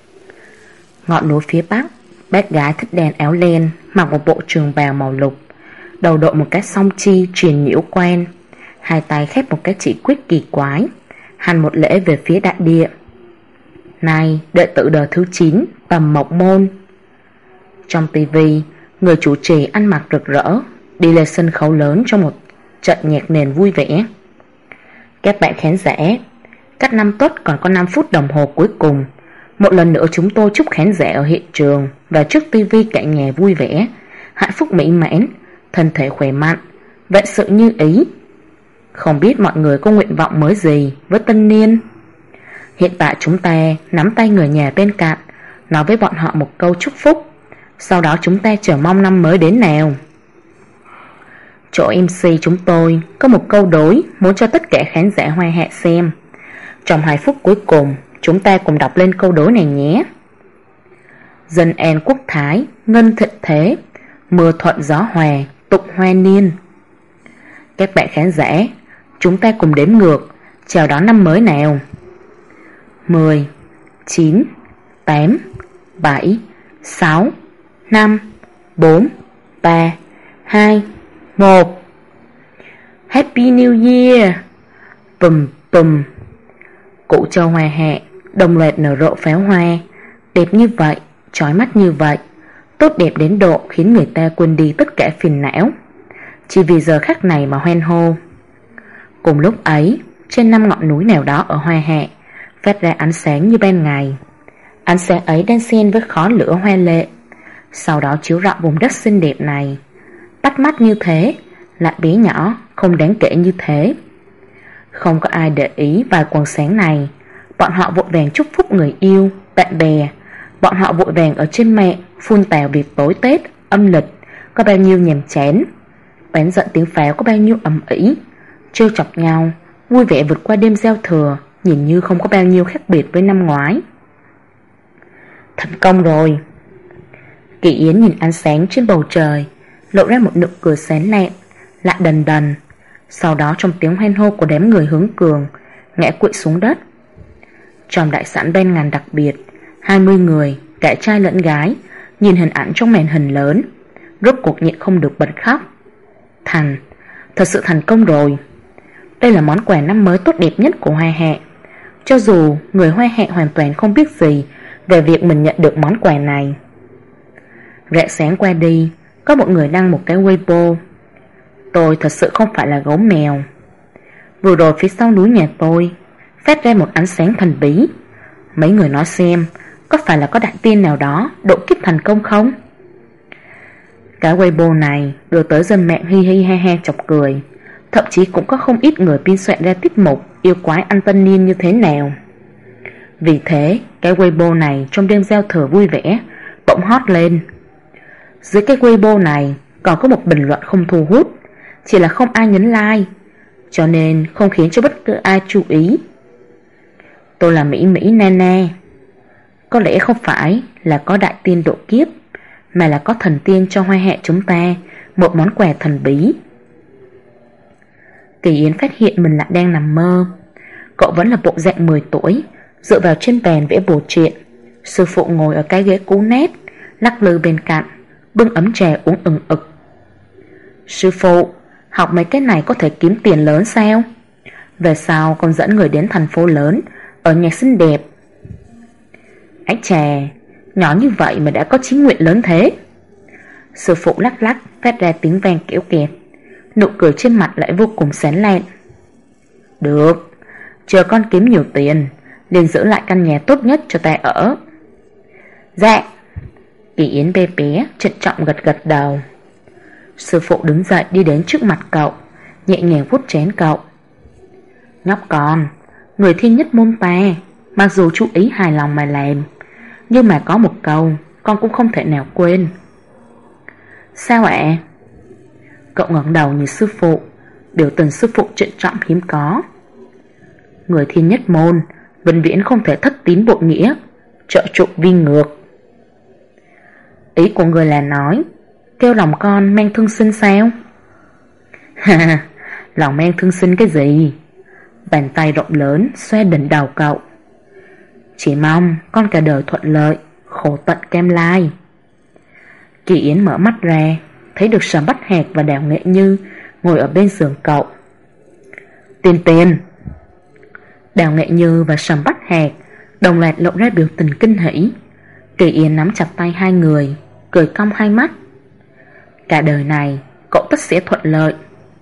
Ngọn núi phía bắc, bác gái thích đen áo len, mặc một bộ trường bào màu lục, đầu đội một cái song chi truyền nhiễu quen, hai tay khép một cái chỉ quyết kỳ quái, hành một lễ về phía đại địa. Này, đệ tử đời thứ 9, Tầm Mộc Môn. Trong tivi, người chủ trì ăn mặc rực rỡ đi lên sân khấu lớn trong một trận nhạc nền vui vẻ. Các bạn khán giả, cách 5 tuất còn có 5 phút đồng hồ cuối cùng. Một lần nữa chúng tôi chúc khán giả ở hiện trường và trước tivi cả nhà vui vẻ, hạnh phúc mỹ mãn, thân thể khỏe mạnh, vạn sự như ý. Không biết mọi người có nguyện vọng mới gì với tân niên. Hiện tại chúng ta nắm tay người nhà bên cạnh, nói với bọn họ một câu chúc phúc. Sau đó chúng ta chờ mong năm mới đến nào. Chỗ MC chúng tôi có một câu đối muốn cho tất cả khán giả Hoa Hạ xem. Trong 2 phút cuối cùng, chúng ta cùng đọc lên câu đối này nhé. Dân an quốc thái, ngân thịnh thế, mưa thuận gió hòa, tụng hoa niên. Các bạn khán giả, chúng ta cùng đếm ngược chào đón năm mới nào. 10, 9, 8, 7, 6, 5, 4, 3, 2, 1. Happy New Year. Pùm pùm. Cụ Châu Hoa Hạ đồng loạt nở rộ pháo hoa, đẹp như vậy, chói mắt như vậy, tốt đẹp đến độ khiến người ta quên đi tất cả phiền não, chỉ vì giờ khắc này mà hoan hô. Cùng lúc ấy, trên 5 ngọn núi nào đó ở Hoa Hạ phát ra ánh sáng như ban ngày. Ánh sáng ấy đan xen với khói lửa hoa lệ, sau đó chiếu rọi vùng đất xinh đẹp này. Bắt mắt như thế, lại bé nhỏ, không đáng kể như thế. Không có ai để ý vài quầng sáng này. Bọn họ vội vàng chúc phúc người yêu, bạn bè. Bọn họ vội vàng ở trên mạng phun tào việc tối Tết, âm lịch có bao nhiêu nhàm chán, oán giận tiếng pháo có bao nhiêu ầm ĩ, trêu chọc nhau, vui vẻ vượt qua đêm giao thừa, nhìn như không có bao nhiêu khác biệt với năm ngoái. Thành công rồi. Kỳ Yến nhìn ánh sáng trên bầu trời, lộ ra một nụ cười sáng lạn, lại đần đần. Sau đó trong tiếng hoan hô của đám người hướng cường, ngã quỵ xuống đất. Trong đại sảnh bên ngàn đặc biệt, 20 người, cả trai lẫn gái, nhìn hình ảnh trong màn hình lớn, rốt cuộc nhịn không được bật khóc. Thật sự thành công rồi. Đây là món quà năm mới tốt đẹp nhất của Hoa Hạ. Cho dù người Hoa Hạ hoàn toàn không biết gì về việc mình nhận được món quà này. Rạng sáng qua đi, có một người đăng một cái Weibo. Tôi thật sự không phải là gấu mèo. Vừa rồi phía sau núi nhà tôi phát ra một ánh sáng thần bí. Mấy người nói xem, có phải là có đại tiên nào đó độ kiếp thành công không? Cái Weibo này đưa tới dân mạng hi hi ha ha chọc cười. Thậm chí cũng có không ít người biên soạn ra tiết mục yêu quái ăn tân niên như thế nào. Vì thế, cái Weibo này trong đêm giao thừa vui vẻ bỗng hot lên. Dưới cái Weibo này còn có một bình luận không thu hút, chỉ là không ai nhấn like, cho nên không khiến cho bất cứ ai chú ý. Tôi là Mỹ Mỹ Nana. Có lẽ không phải là có đại tiên độ kiếp, mà là có thần tiên cho Hoa Hạ chúng ta một món quà thần bí. Kỳ Yến phát hiện mình lại đang nằm mơ. Cậu vẫn là bộ dạng 10 tuổi, dựa vào trên bàn vẽ bồ truyện. Sư phụ ngồi ở cái ghế cũ nét, lắc lư bên cạnh, bưng ấm trà uống ừng ực. Sư phụ, học mấy cái này có thể kiếm tiền lớn sao? Về sau con dẫn người đến thành phố lớn, ở nhà xinh đẹp. Ái chà, nhỏ như vậy mà đã có chí nguyện lớn thế. Sư phụ lắc lắc phát ra tiếng vang kéo kẹt, nụ cười trên mặt lại vô cùng sáng lạn. Được, chờ con kiếm nhiều tiền liền giữ lại căn nhà tốt nhất cho ta ở. Dạ. Kỳ Yến bé bé trịnh trọng gật gật đầu. Sư phụ đứng dậy đi đến trước mặt cậu, nhẹ nhàng vuốt trán cậu. Nhóc con, người thiên nhất môn ta, mặc dù chú ý hài lòng mà làm, nhưng mà có một câu con cũng không thể nào quên. Sao ạ? Cậu ngẩng đầu nhìn sư phụ, biểu tình sư phụ trịnh trọng hiếm có. Người thiên nhất môn vĩnh viễn không thể thất tín bội nghĩa, trợ trụng vi ngược. Ý của người là nói kêu lòng con mang thương sinh sao? Ha, lòng mang thương sinh cái gì? Bàn tay rộng lớn xoe đỉnh đầu cậu. Chỉ mong con cả đời thuận lợi, khổ tận kem lai. Kỳ Yến mở mắt ra, thấy được Sầm Bách Hạc và Đào Nghệ Như ngồi ở bên giường cậu. Tiên Tiên. Đào Nghệ Như và Sầm Bách Hạc đồng loạt lộ ra biểu tình kinh hỉ. Kỳ Yến nắm chặt tay hai người, cười cong hai mắt. Cả đời này cậu tất sẽ thuận lợi.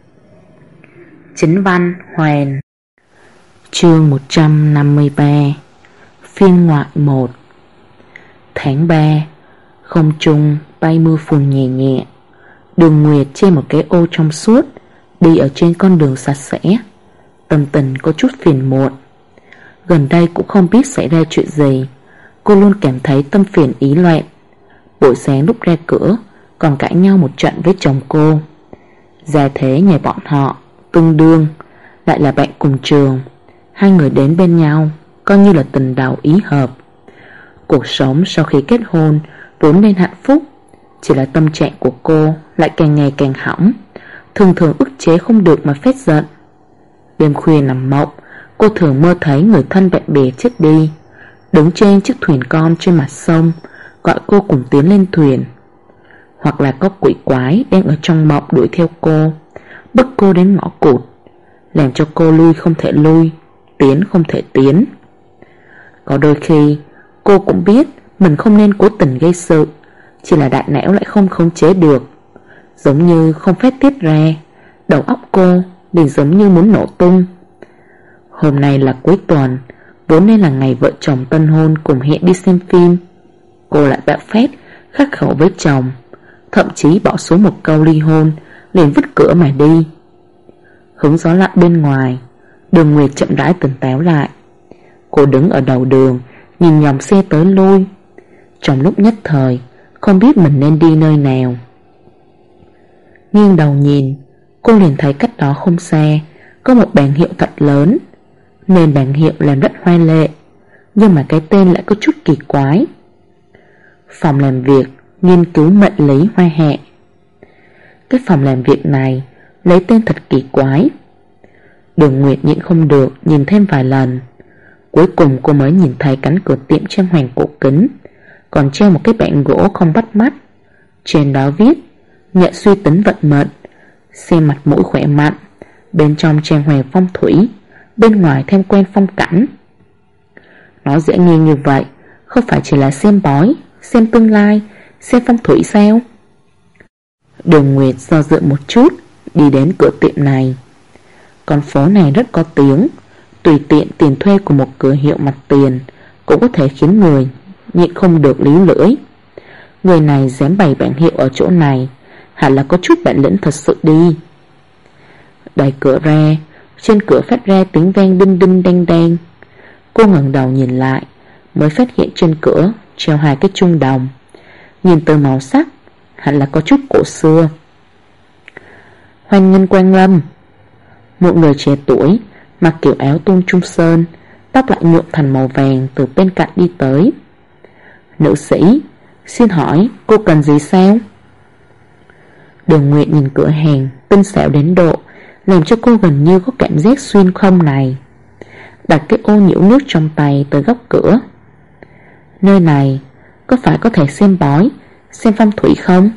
Chính văn Hoàn. Chương 153. Phiên ngoại 1. Tháng 3, không trung bay mưa phùn nhẹ nhẹ. Đường Nguyệt trên một cái ô trong suốt, đi ở trên con đường sạch sẽ. Tâm tình có chút phiền muộn. Gần đây cũng không biết xảy ra chuyện gì, cô luôn cảm thấy tâm phiền ý loạn. Buổi sáng lúc ra cửa còn cãi nhau một trận với chồng cô. Gia thế nhà bọn họ tương đương, lại là bạn cùng trường. Hai người đến bên nhau coi như là tình đầu ý hợp. Cuộc sống sau khi kết hôn vốn nên hạnh phúc, chỉ là tâm trạng của cô lại càng ngày càng hỏng, thường thường ức chế không được mà phát giận. Đêm khuya nằm mộng, cô thường mơ thấy người thân bạn bè chết đi, đứng trên chiếc thuyền con trên mặt sông, gọi cô cùng tiến lên thuyền. Hoặc là có quỷ quái đang ở trong mộng đuổi theo cô, bức cô đến ngõ cụt, làm cho cô lui không thể lui, tiến không thể tiến. Có đôi khi cô cũng biết mình không nên cố tình gây sự, chỉ là đại não lại không khống chế được, giống như không phát tiết ra, đầu óc cô liền giống như muốn nổ tung. Hôm nay là cuối tuần, vốn nên là ngày vợ chồng tân hôn cùng hẹn đi xem phim. Cô lại bạo phát khắc khẩu với chồng, thậm chí bỏ xuống một câu ly hôn, liền vứt cửa mà đi. Hứng gió lạnh bên ngoài, Đường Nguyệt chậm rãi tỉnh táo lại. Cô đứng ở đầu đường, nhìn dòng xe tới lui. Trong lúc nhất thời, không biết mình nên đi nơi nào. Nghiêng đầu nhìn, cô liền thấy cách đó không xa có một bảng hiệu thật lớn. Nền bảng hiệu làm rất hoa lệ, nhưng mà cái tên lại có chút kỳ quái. Phòng làm việc nghiên cứu mệnh lý Hoa Hạ. Cái phòng làm việc này lấy tên thật kỳ quái. Đường Nguyệt nhịn không được nhìn thêm vài lần. Cuối cùng cô mới nhìn thấy cánh cửa tiệm trang hoàng cổ kính, còn treo một cái bảng gỗ không bắt mắt. Trên đó viết nhận suy tính vận mệnh, xem mặt mũi khỏe mạnh, bên trong trang hoàng phong thủy, bên ngoài thêm quen phong cảnh. Nó dễ nghe như vậy, không phải chỉ là xem bói, xem tương lai, xem phong thủy sao? Đường Nguyệt do dự một chút, đi đến cửa tiệm này. Con phố này rất có tiếng, tùy tiện tiền thuê của một cửa hiệu mặt tiền cũng có thể khiến người nhịn không được líu lưỡi. Người này dám bày bảng hiệu ở chỗ này, hẳn là có chút bản lĩnh thật sự đi. Đẩy cửa ra, trên cửa phát ra tiếng vang đinh đinh đanh đanh. Cô ngẩng đầu nhìn lại, mới phát hiện trên cửa treo hai cái chuông đồng. Nhìn từ màu sắc, hẳn là có chút cổ xưa. Hoan nghênh quang lâm. Một người trẻ tuổi mặc kiểu áo tôn trung sơn, tóc lại nhuộm thành màu vàng từ bên cạnh đi tới. Nữ sĩ, xin hỏi cô cần gì sao? Đường Nguyệt nhìn cửa hàng tinh xảo đến độ làm cho cô gần như có cảm giác xuyên không này. Đặt cái ô nhiễu nước trong tay tới góc cửa. Nơi này có phải có thể xem bói, xem phong thủy không?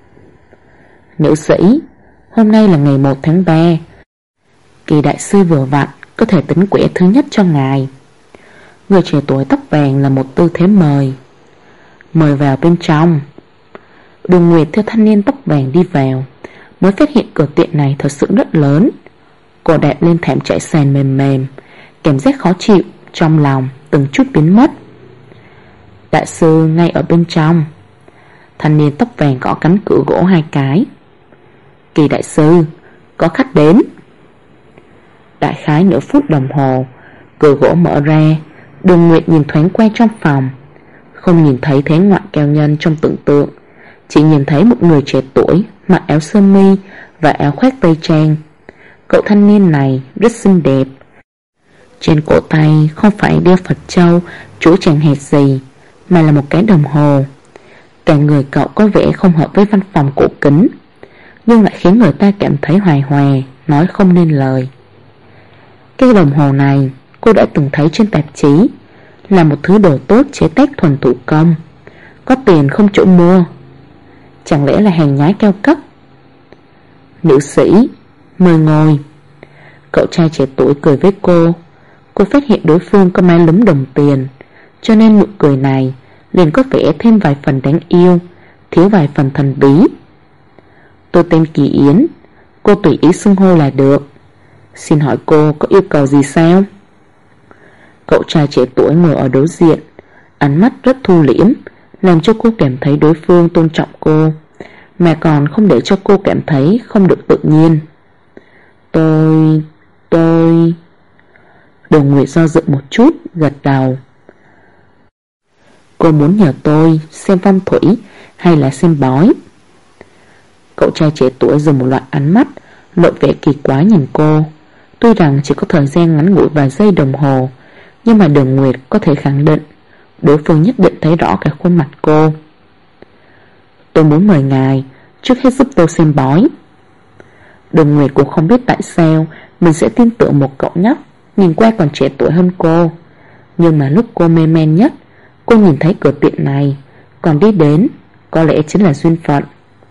Nữ sĩ, hôm nay là ngày 1 tháng 3. Kỳ đại sư vừa vặn có thể tính quẻ thứ nhất cho ngài. Người trẻ tuổi tóc vàng là một tư thế mời. Mời vào bên trong. Đường Nguyệt theo thanh niên tóc vàng đi vào, mới phát hiện cửa tiệm này thật sự rất lớn. Cô đạp lên thảm trải sàn mềm mềm, cảm giác khó chịu trong lòng từng chút biến mất. Đại sư ngay ở bên trong. Thanh niên tóc vàng gõ cánh cửa gỗ hai cái. Kỳ đại sư, có khách đến. Đại khái nửa phút đồng hồ, cửa gỗ mở ra. Đường Nguyệt nhìn thoáng qua trong phòng, không nhìn thấy thế ngoại cao nhân trong tưởng tượng, chỉ nhìn thấy một người trẻ tuổi mặc áo sơ mi và áo khoác tây trang. Cậu thanh niên này rất xinh đẹp. Trên cổ tay không phải đeo Phật châu chú chẳng hệt gì, mà là một cái đồng hồ. Cả người cậu có vẻ không hợp với văn phòng cổ kính, nhưng lại khiến người ta cảm thấy hoài hòa, nói không nên lời. Cái đồng hồ này cô đã từng thấy trên tạp chí, là một thứ đồ tốt chế tác thuần thủ công, có tiền không chỗ mua. Chẳng lẽ là hàng nhái cao cấp? Nữ sĩ, mời ngồi. Cậu trai trẻ tuổi cười với cô. Cô phát hiện đối phương có mái lúm đồng tiền, cho nên nụ cười này liền có vẻ thêm vài phần đáng yêu, thiếu vài phần thần bí. Tôi tên Kỳ Yến, cô tùy ý xưng hô là được. Xin hỏi cô có yêu cầu gì sao? Cậu trai trẻ tuổi ngồi ở đối diện, ánh mắt rất thu liễm, làm cho cô cảm thấy đối phương tôn trọng cô, mà còn không để cho cô cảm thấy không được tự nhiên. Tôi... Đường Nguyệt do dự một chút, gật đầu. Cô muốn nhờ tôi xem phong thủy hay là xem bói? Cậu trai trẻ tuổi dùng một loại ánh mắt lộ vẻ kỳ quái nhìn cô. Tuy rằng chỉ có thời gian ngắn ngủi vài giây đồng hồ, nhưng mà Đường Nguyệt có thể khẳng định đối phương nhất định thấy rõ cả khuôn mặt cô. Tôi muốn mời ngài trước hết giúp tôi xem bói. Đường Nguyệt cũng không biết tại sao mình sẽ tin tưởng một cậu nhóc nhìn qua còn trẻ tuổi hơn cô. Nhưng mà lúc cô mê man nhất, cô nhìn thấy cửa tiệm này, còn đi đến, có lẽ chính là duyên phận.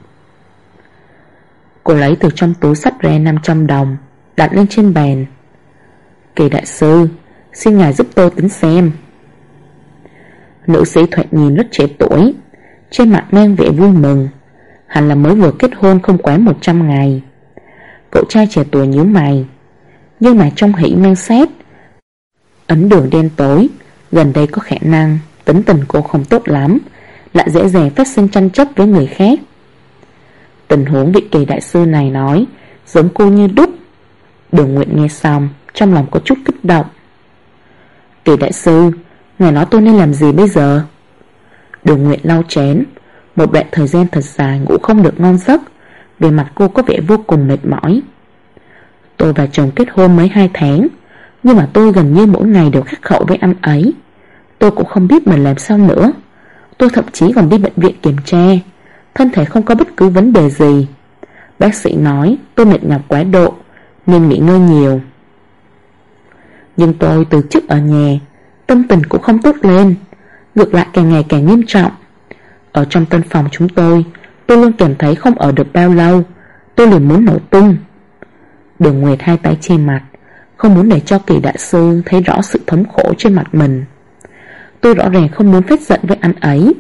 Cô lấy từ trong túi xách ra 500 đồng, đặt lên trên bàn. Kỳ đại sư, xin ngài giúp tôi tính xem. Nữ sĩ thoạt nhìn rất trẻ tuổi, trên mặt mang vẻ vui mừng, hẳn là mới vừa kết hôn không quá 100 ngày. Cậu trai trẻ tuổi nhíu mày, nhưng mà trong hỷ mang sát. Ấn đường đen tối, gần đây có khả năng tính tình cô không tốt lắm, lại dễ dàng phát sinh tranh chấp với người khác. Tình huống vị Kỳ đại sư này nói giống cô như đúc. Đường Nguyệt nghe xong, trong lòng có chút kích động. Kỳ đại sư, ngài nói tôi nên làm gì bây giờ? Đường Nguyệt lau chén. Một đoạn thời gian thật dài ngủ không được ngon giấc, về mặt cô có vẻ vô cùng mệt mỏi. Tôi và chồng kết hôn mới 2 tháng, nhưng mà tôi gần như mỗi ngày đều khắc khẩu với anh ấy. Tôi cũng không biết mình làm sao nữa. Tôi thậm chí còn đi bệnh viện kiểm tra, thân thể không có bất cứ vấn đề gì. Bác sĩ nói tôi mệt nhọc quá độ nên nghỉ ngơi nhiều. Nhưng tôi từ chức ở nhà, tâm tình cũng không tốt lên, ngược lại càng ngày càng nghiêm trọng. Ở trong tân phòng chúng tôi luôn cảm thấy không ở được bao lâu, tôi liền muốn nổ tung. Đường Nguyệt hai tay che mặt, không muốn để cho Kỳ đại sư thấy rõ sự thống khổ trên mặt mình. Tôi rõ ràng không muốn phát giận với anh ấy.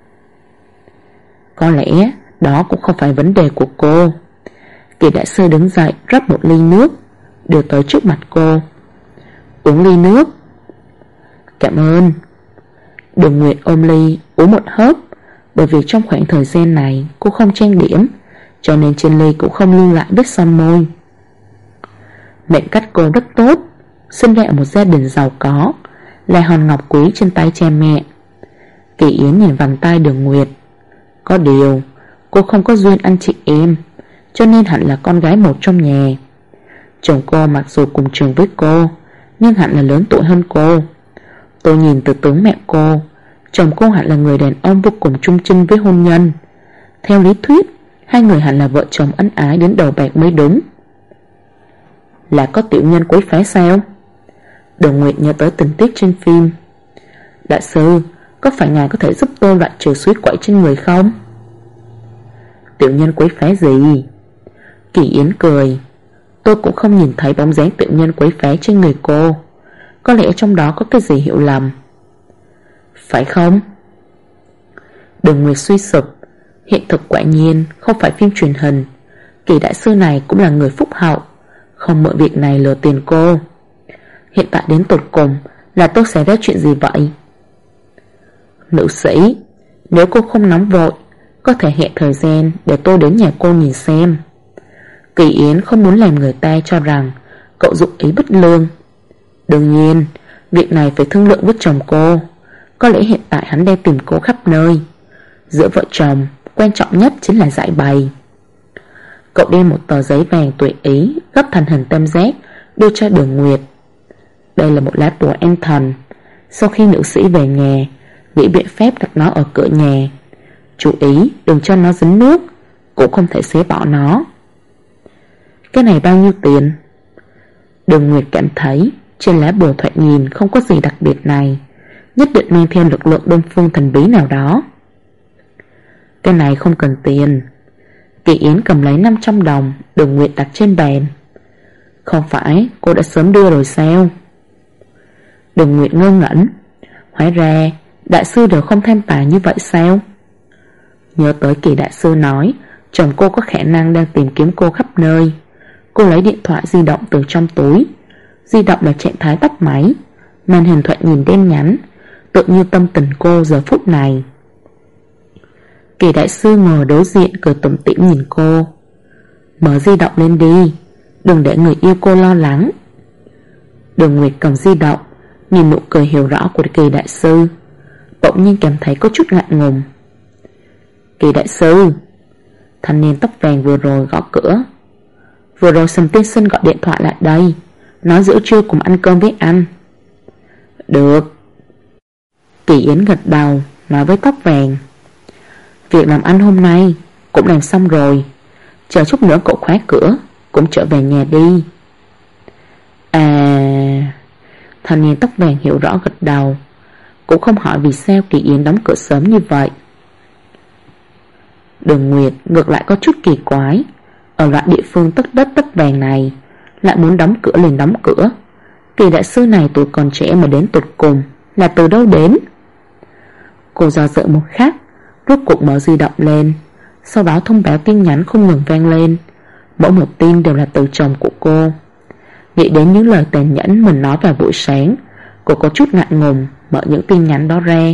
Có lẽ đó cũng không phải vấn đề của cô. Kỳ đại sư đứng dậy rót một ly nước, đưa tới trước mặt cô. Uống ly nước. Cảm ơn. Đường Nguyệt ôm ly uống một hớp. Bởi vì trong khoảng thời gian này cô không trang điểm, cho nên trên ly cũng không lưu lại vết son môi. Mệnh cách cô rất tốt, sinh ra ở một gia đình giàu có, là hòn ngọc quý trên tay cha mẹ. Kỳ Yến nhìn vòng tay Đường Nguyệt. Có điều cô không có duyên anh chị em, cho nên hẳn là con gái một trong nhà. Chồng cô mặc dù cùng trường với cô, nhưng hẳn là lớn tuổi hơn cô. Tôi nhìn từ tướng mẹ cô, chồng cô hẳn là người đàn ông vô cùng trung trinh với hôn nhân. Theo lý thuyết, hai người hẳn là vợ chồng ân ái đến đầu bạc mới đúng. Là có tiểu nhân quấy phá sao? Đường Nguyệt nhớ tới tình tiết trên phim. Đại sư, có phải ngài có thể giúp tôi loại trừ suối quậy trên người không? Tiểu nhân quấy phá gì? Kỳ Yến cười. Tôi cũng không nhìn thấy bóng dáng tiểu nhân quấy phá trên người cô. Có lẽ trong đó có cái gì hiểu lầm. Phải không? Đường Nguyệt suy sụp. Hiện thực quả nhiên không phải phim truyền hình. Kỳ đại sư này cũng là người phúc hậu, không mượn việc này lừa tiền cô. Hiện tại đến tột cùng là tôi xảy ra chuyện gì vậy? Nữ sĩ, nếu cô không nóng vội, có thể hẹn thời gian để tôi đến nhà cô nhìn xem. Kỳ Yến không muốn làm người ta cho rằng cậu dụng ý bất lương. Đương nhiên, việc này phải thương lượng với chồng cô. Có lẽ hiện tại hắn đang tìm cô khắp nơi. Giữa vợ chồng, quan trọng nhất chính là giải bày. Cậu đem một tờ giấy vàng tùy ý gấp thành hình tam giác đưa cho Đường Nguyệt. Đây là một lá bùa an thần. Sau khi nữ sĩ về nhà, nghĩ biện pháp đặt nó ở cửa nhà. Chú ý đừng cho nó dính nước, cũng không thể xé bỏ nó. Cái này bao nhiêu tiền? Đường Nguyệt cảm thấy trên lá bùa thoạt nhìn không có gì đặc biệt này, nhất định mang theo lực lượng đơn phương thần bí nào đó. Cái này không cần tiền. Kỳ Yến cầm lấy 500 đồng Đường Nguyệt đặt trên bàn. Không phải cô đã sớm đưa rồi sao? Đường Nguyệt ngơ ngẩn. Hóa ra đại sư đều không tham tài như vậy sao? Nhớ tới Kỳ đại sư nói chồng cô có khả năng đang tìm kiếm cô khắp nơi. Cô lấy điện thoại di động từ trong túi. Di động là trạng thái tắt máy, màn hình thoại nhìn đen nhánh, tự như tâm tình cô giờ phút này. Kỳ đại sư ngồi đối diện cười tủm tỉm nhìn cô. Mở di động lên đi, đừng để người yêu cô lo lắng. Đường Nguyệt cầm di động, nhìn nụ cười hiểu rõ của Kỳ đại sư, bỗng nhiên cảm thấy có chút ngại ngùng. Kỳ đại sư, thanh niên tóc vàng vừa rồi gõ cửa. Vừa rồi Sầm tiên sinh gọi điện thoại lại đây, nói giữa trưa cùng ăn cơm với anh. Được. Kỳ Yến gật đầu, nói với tóc vàng. Việc làm ăn hôm nay cũng làm xong rồi, chờ chút nữa cậu khóa cửa cũng trở về nhà đi. À, thanh niên tóc vàng hiểu rõ gật đầu, cũng không hỏi vì sao Kỳ Yến đóng cửa sớm như vậy. Đường Nguyệt ngược lại có chút kỳ quái. Ở loại địa phương tất đất tất vàng này lại muốn đóng cửa liền đóng cửa. Kỳ đại sư này tuổi còn trẻ mà đến tột cùng là từ đâu đến? Cô do dự một khắc, rốt cuộc mở di động lên. Sau đó thông báo tin nhắn không ngừng vang lên. Mỗi một tin đều là từ chồng của cô. Nghĩ đến những lời tàn nhẫn mình nói vào buổi sáng, cô có chút ngại ngùng mở những tin nhắn đó ra.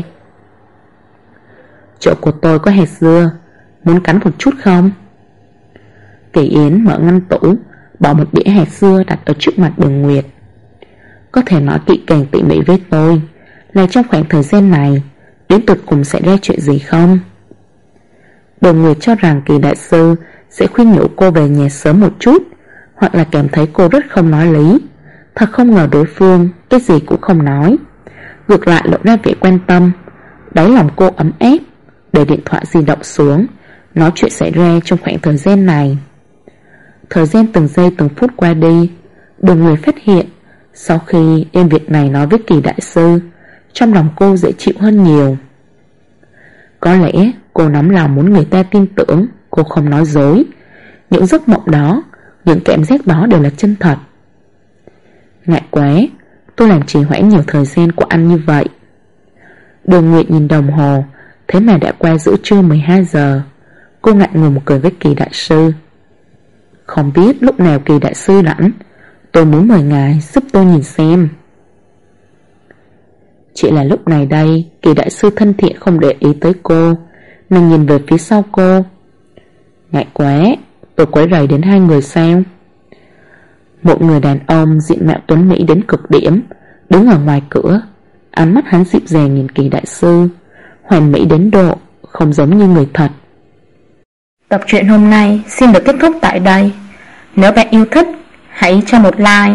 Chỗ của tôi có hạt dưa, muốn cắn một chút không? Kỳ Yến mở ngăn tủ, bỏ một đĩa hạt dưa đặt ở trước mặt Đường Nguyệt. Có thể nói kỹ càng tỉ mỉ với tôi là trong khoảng thời gian này đến tột cùng xảy ra chuyện gì không? Đường Nguyệt cho rằng Kỳ đại sư sẽ khuyên nhủ cô về nhà sớm một chút, hoặc là cảm thấy cô rất không nói lý. Thật không ngờ đối phương cái gì cũng không nói, ngược lại lộ ra vẻ quan tâm. Đáy lòng cô ấm áp, để điện thoại di động xuống, nói chuyện xảy ra trong khoảng thời gian này. Thời gian từng giây từng phút qua đi, Đường Nguyệt phát hiện sau khi đem việc này nói với Kỳ đại sư, trong lòng cô dễ chịu hơn nhiều. Có lẽ cô nóng lòng muốn người ta tin tưởng cô không nói dối. Những giấc mộng đó, những cảm giác đó đều là chân thật. Ngại quá, tôi làm trì hoãn nhiều thời gian của anh như vậy. Đường Nguyệt nhìn đồng hồ, thế mà đã qua giữa trưa 12 giờ. Cô ngại ngùng cười với Kỳ đại sư. Không biết lúc nào Kỳ đại sư rảnh, tôi muốn mời ngài giúp tôi nhìn xem. Chỉ là lúc này đây, Kỳ đại sư thân thiện không để ý tới cô, nàng nhìn về phía sau cô. Ngại quá, tôi quấy rầy đến hai người sao? Một người đàn ông diện mạo tuấn mỹ đến cực điểm đứng ở ngoài cửa, ánh mắt hắn dịu dàng nhìn Kỳ đại sư, hoàn mỹ đến độ không giống như người thật. Tập truyện hôm nay xin được kết thúc tại đây. Nếu bạn yêu thích, hãy cho một like,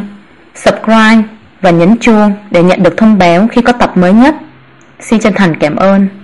subscribe và nhấn chuông để nhận được thông báo khi có tập mới nhất. Xin chân thành cảm ơn.